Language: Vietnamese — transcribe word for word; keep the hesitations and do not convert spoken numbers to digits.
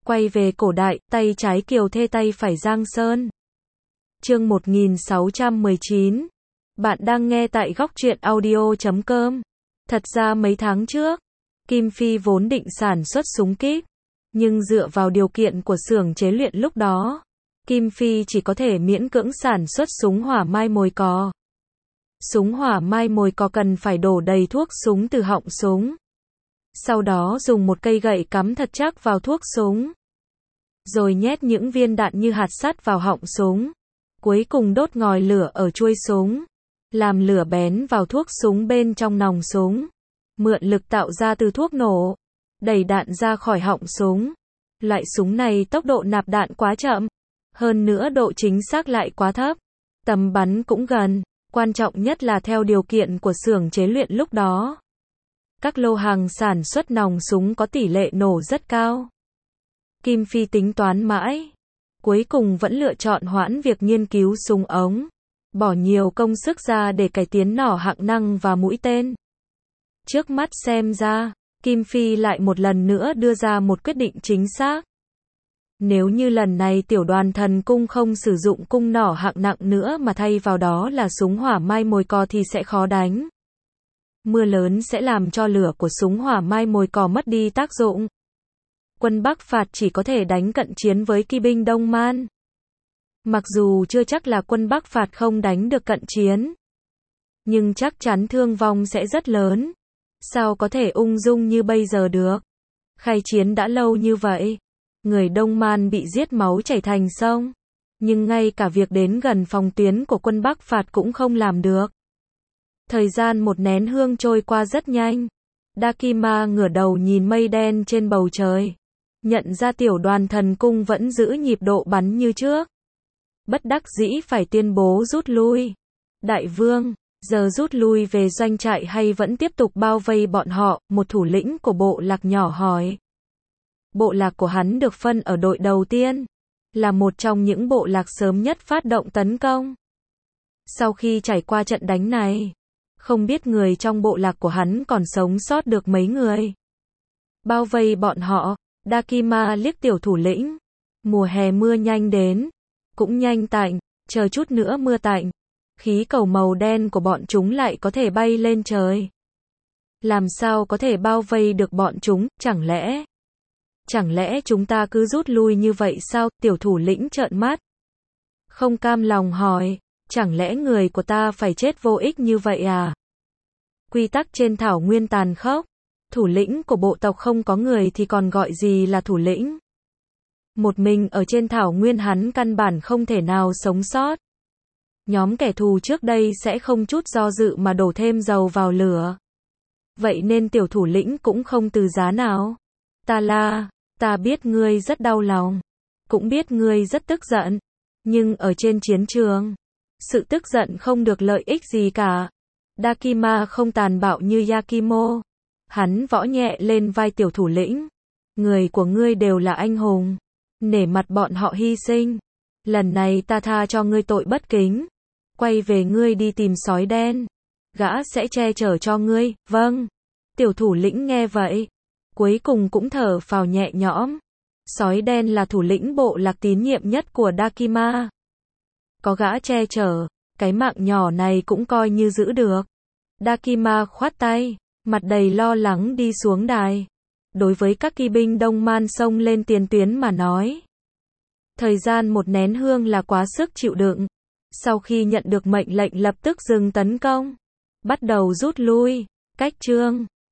Quay về cổ đại, tay trái Kiều Thê tay phải Giang Sơn. Chương một nghìn sáu trăm mười chín. Bạn đang nghe tại góc truyện audio chấm com. Thật ra mấy tháng trước, Kim Phi vốn định sản xuất súng kíp, nhưng dựa vào điều kiện của xưởng chế luyện lúc đó, Kim Phi chỉ có thể miễn cưỡng sản xuất súng hỏa mai mồi cò. Súng hỏa mai mồi cò cần phải đổ đầy thuốc súng từ họng súng. Sau đó dùng một cây gậy cắm thật chắc vào thuốc súng. Rồi nhét những viên đạn như hạt sắt vào họng súng. Cuối cùng đốt ngòi lửa ở chuôi súng. Làm lửa bén vào thuốc súng bên trong nòng súng. Mượn lực tạo ra từ thuốc nổ. Đẩy đạn ra khỏi họng súng. Loại súng này tốc độ nạp đạn quá chậm. Hơn nữa độ chính xác lại quá thấp. Tầm bắn cũng gần. Quan trọng nhất là theo điều kiện của xưởng chế luyện lúc đó. Các lô hàng sản xuất nòng súng có tỷ lệ nổ rất cao. Kim Phi tính toán mãi. Cuối cùng vẫn lựa chọn hoãn việc nghiên cứu súng ống. Bỏ nhiều công sức ra để cải tiến nỏ hạng năng và mũi tên. Trước mắt xem ra, Kim Phi lại một lần nữa đưa ra một quyết định chính xác. Nếu như lần này tiểu đoàn thần cung không sử dụng cung nỏ hạng nặng nữa mà thay vào đó là súng hỏa mai mồi cò thì sẽ khó đánh. Mưa lớn sẽ làm cho lửa của súng hỏa mai mồi cò mất đi tác dụng. Quân Bắc Phạt chỉ có thể đánh cận chiến với kỵ binh Đông Man. Mặc dù chưa chắc là quân Bắc Phạt không đánh được cận chiến, nhưng chắc chắn thương vong sẽ rất lớn. Sao có thể ung dung như bây giờ được? Khai chiến đã lâu như vậy, người Đông Man bị giết máu chảy thành sông, nhưng ngay cả việc đến gần phòng tuyến của quân Bắc Phạt cũng không làm được. Thời gian một nén hương trôi qua rất nhanh. Dakima ngửa đầu nhìn mây đen trên bầu trời, nhận ra tiểu đoàn thần cung vẫn giữ nhịp độ bắn như trước. Bất đắc dĩ phải tuyên bố rút lui. Đại vương, giờ rút lui về doanh trại hay vẫn tiếp tục bao vây bọn họ? Một thủ lĩnh của bộ lạc nhỏ hỏi. Bộ lạc của hắn được phân ở đội đầu tiên, là một trong những bộ lạc sớm nhất phát động tấn công. Sau khi trải qua trận đánh này, không biết người trong bộ lạc của hắn còn sống sót được mấy người. Bao vây bọn họ, Dakima liếc tiểu thủ lĩnh. Mùa hè mưa nhanh đến, cũng nhanh tạnh, chờ chút nữa mưa tạnh. Khí cầu màu đen của bọn chúng lại có thể bay lên trời. Làm sao có thể bao vây được bọn chúng, chẳng lẽ? Chẳng lẽ chúng ta cứ rút lui như vậy sao? Tiểu thủ lĩnh trợn mắt. Không cam lòng hỏi, chẳng lẽ người của ta phải chết vô ích như vậy à? Quy tắc trên thảo nguyên tàn khốc. Thủ lĩnh của bộ tộc không có người thì còn gọi gì là thủ lĩnh? Một mình ở trên thảo nguyên hắn căn bản không thể nào sống sót. Nhóm kẻ thù trước đây sẽ không chút do dự mà đổ thêm dầu vào lửa. Vậy nên tiểu thủ lĩnh cũng không từ giá nào. Ta la, ta biết ngươi rất đau lòng, cũng biết ngươi rất tức giận, nhưng ở trên chiến trường, sự tức giận không được lợi ích gì cả. Dakima không tàn bạo như Yakimo. Hắn võ nhẹ lên vai tiểu thủ lĩnh. Người của ngươi đều là anh hùng, nể mặt bọn họ hy sinh. Lần này ta tha cho ngươi tội bất kính. Quay về ngươi đi tìm sói đen, gã sẽ che chở cho ngươi. Vâng. Tiểu thủ lĩnh nghe vậy, cuối cùng cũng thở phào nhẹ nhõm. Sói đen là thủ lĩnh bộ lạc tín nhiệm nhất của Dakima. Có gã che chở, cái mạng nhỏ này cũng coi như giữ được. Dakima khoát tay, mặt đầy lo lắng đi xuống đài. Đối với các kỵ binh Đông Man xông lên tiền tuyến mà nói, thời gian một nén hương là quá sức chịu đựng. Sau khi nhận được mệnh lệnh lập tức dừng tấn công, bắt đầu rút lui. Cách chương